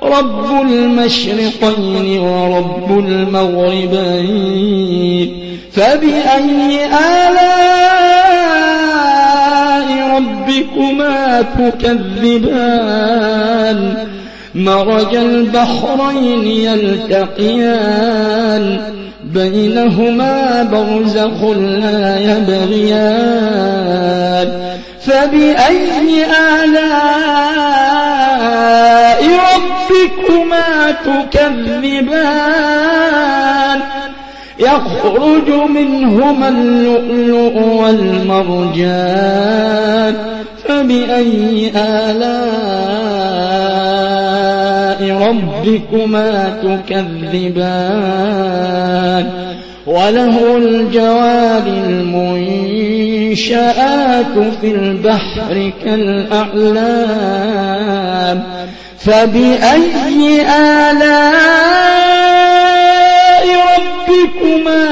رب المشرقين ورب المغربين فبأي آلاء ربكما تكذبان مرج البحرين يلتقيان بينهما برزخ لا يبغيان فبأي آلاء ربكما تكذبان يخرج منهما اللؤلؤ والمرجان فبأي آلاء ربكما تكذبان وله الجوار المنشآت في البحر كالأعلام فبأي آلاء ربكما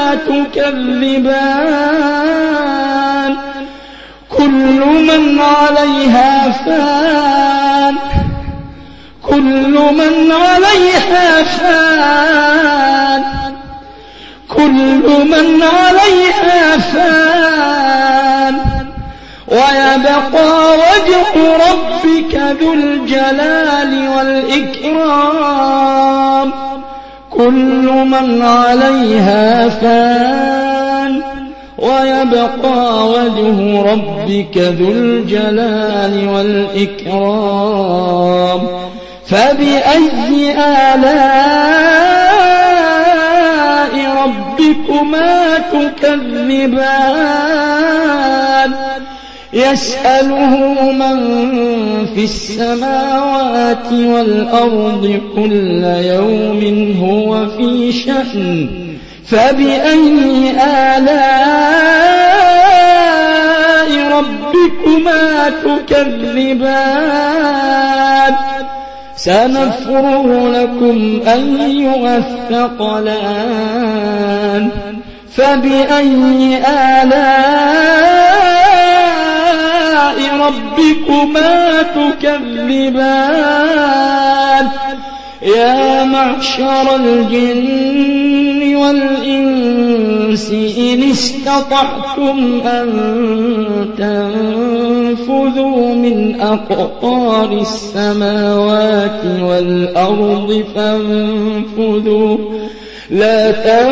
تكذبان كل من عليها فان كل من عليها فان كل من عليها فان ويبقى وجه ربك ذو الجلال والإكرام كل من عليها فان ويبقى وجه ربك ذو الجلال والإكرام فبأي آلاء ربكما تكذبان يسأله من في السماوات والأرض كل يوم هو في شأن فبأي آلاء ربكما تكذبان سنفرغ لكم أيها الثقلان فبأي آلاء ربكما تكذبان يا معشر الجن والإنس إن استطعتم أن تنفذوا من أقطار السماوات والأرض فانفذوا لا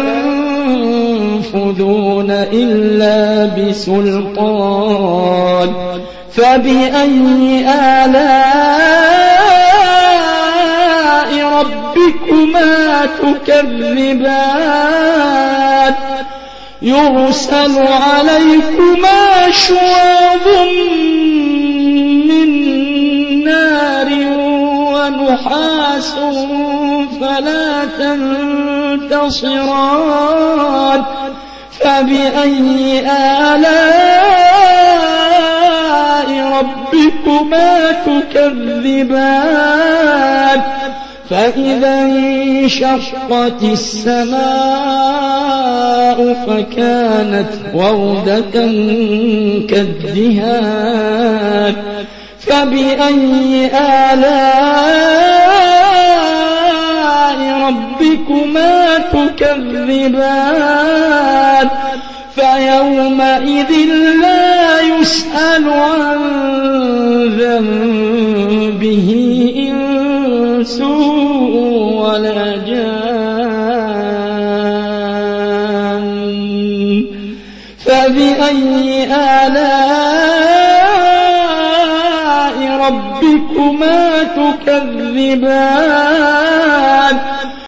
تنفذون إلا بسلطان فبأي آلاء ربكما تكذبان يرسل عليكما شواظ من نار ونحاس فلا تنتصران فبأي آلاء ربكما تكذبان فإذا انشقت السماء فكانت وردة كالدهان فبأي آلاء ربكما تكذبان فيومئذ لا يسأل عن ذنبه إنس ولا جان فبأي آلاء ربكما تكذبان